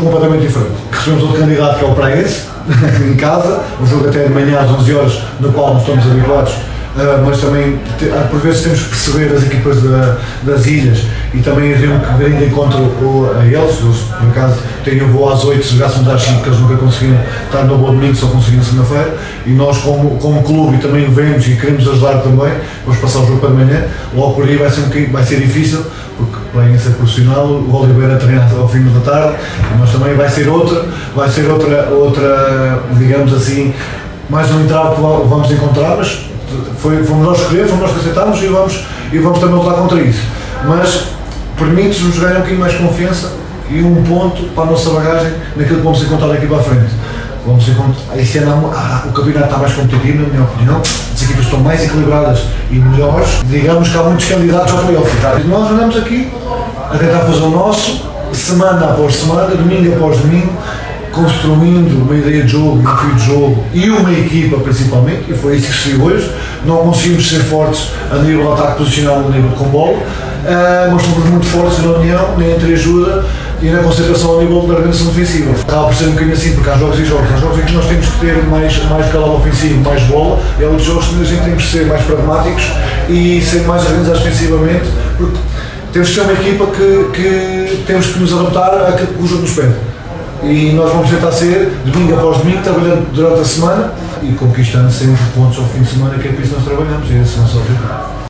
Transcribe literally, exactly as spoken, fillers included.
completamente diferente. Recebemos outro candidato que é o Praense, em casa, um jogo até de manhã às onze horas, no qual não estamos habituados. Uh, mas também, te, por vezes, temos que perceber as equipas da, das ilhas e também haviam que vir de encontro a eles. Eles, por acaso, têm um voo às oito, se jogássemos às cinco, que eles nunca conseguiram estar no voo domingo, só conseguiram segunda-feira. E nós, como, como clube, e também vemos e queremos ajudar também, vamos passar o jogo para de manhã. Logo por aí vai ser, um vai ser difícil, porque para ser profissional, o Oliveira treina ao fim da tarde, e nós também vai ser outra, vai ser outra, outra digamos assim, mais um entrave que vamos encontrar, mas Foi, fomos nós escolher, fomos nós que aceitámos e vamos, e vamos também lutar contra isso. Mas permite-nos ganhar um bocadinho mais confiança e um ponto para a nossa bagagem naquilo que vamos encontrar aqui para a frente. Vamos encontrar, esse ano ah, o campeonato está mais competitivo, na minha opinião, as equipas estão mais equilibradas e melhores. Digamos que há muitos candidatos ao playoff. Nós andamos aqui a tentar fazer o nosso, semana após semana, domingo após domingo, construindo uma ideia de jogo, um fio de jogo e uma equipa principalmente, e foi isso que se viu hoje. Não conseguimos ser fortes a nível de ataque posicional, a nível de com bola, uh, mas fomos muito fortes na união, na entreajuda e na concentração a nível da organização defensiva. Acaba por ser um bocadinho assim, porque há jogos e jogos. Há jogos em que nós temos que ter mais, mais calado ofensivo, mais bola, e há outros jogos que a gente tem que ser mais pragmáticos e ser mais organizados defensivamente, porque temos que ser uma equipa que, que temos que nos adaptar àquilo que o jogo nos pede. E nós vamos tentar ser, domingo após domingo, trabalhando durante a semana e conquistando sempre pontos ao fim de semana, que é por isso que nós trabalhamos, e esse é o nosso objetivo.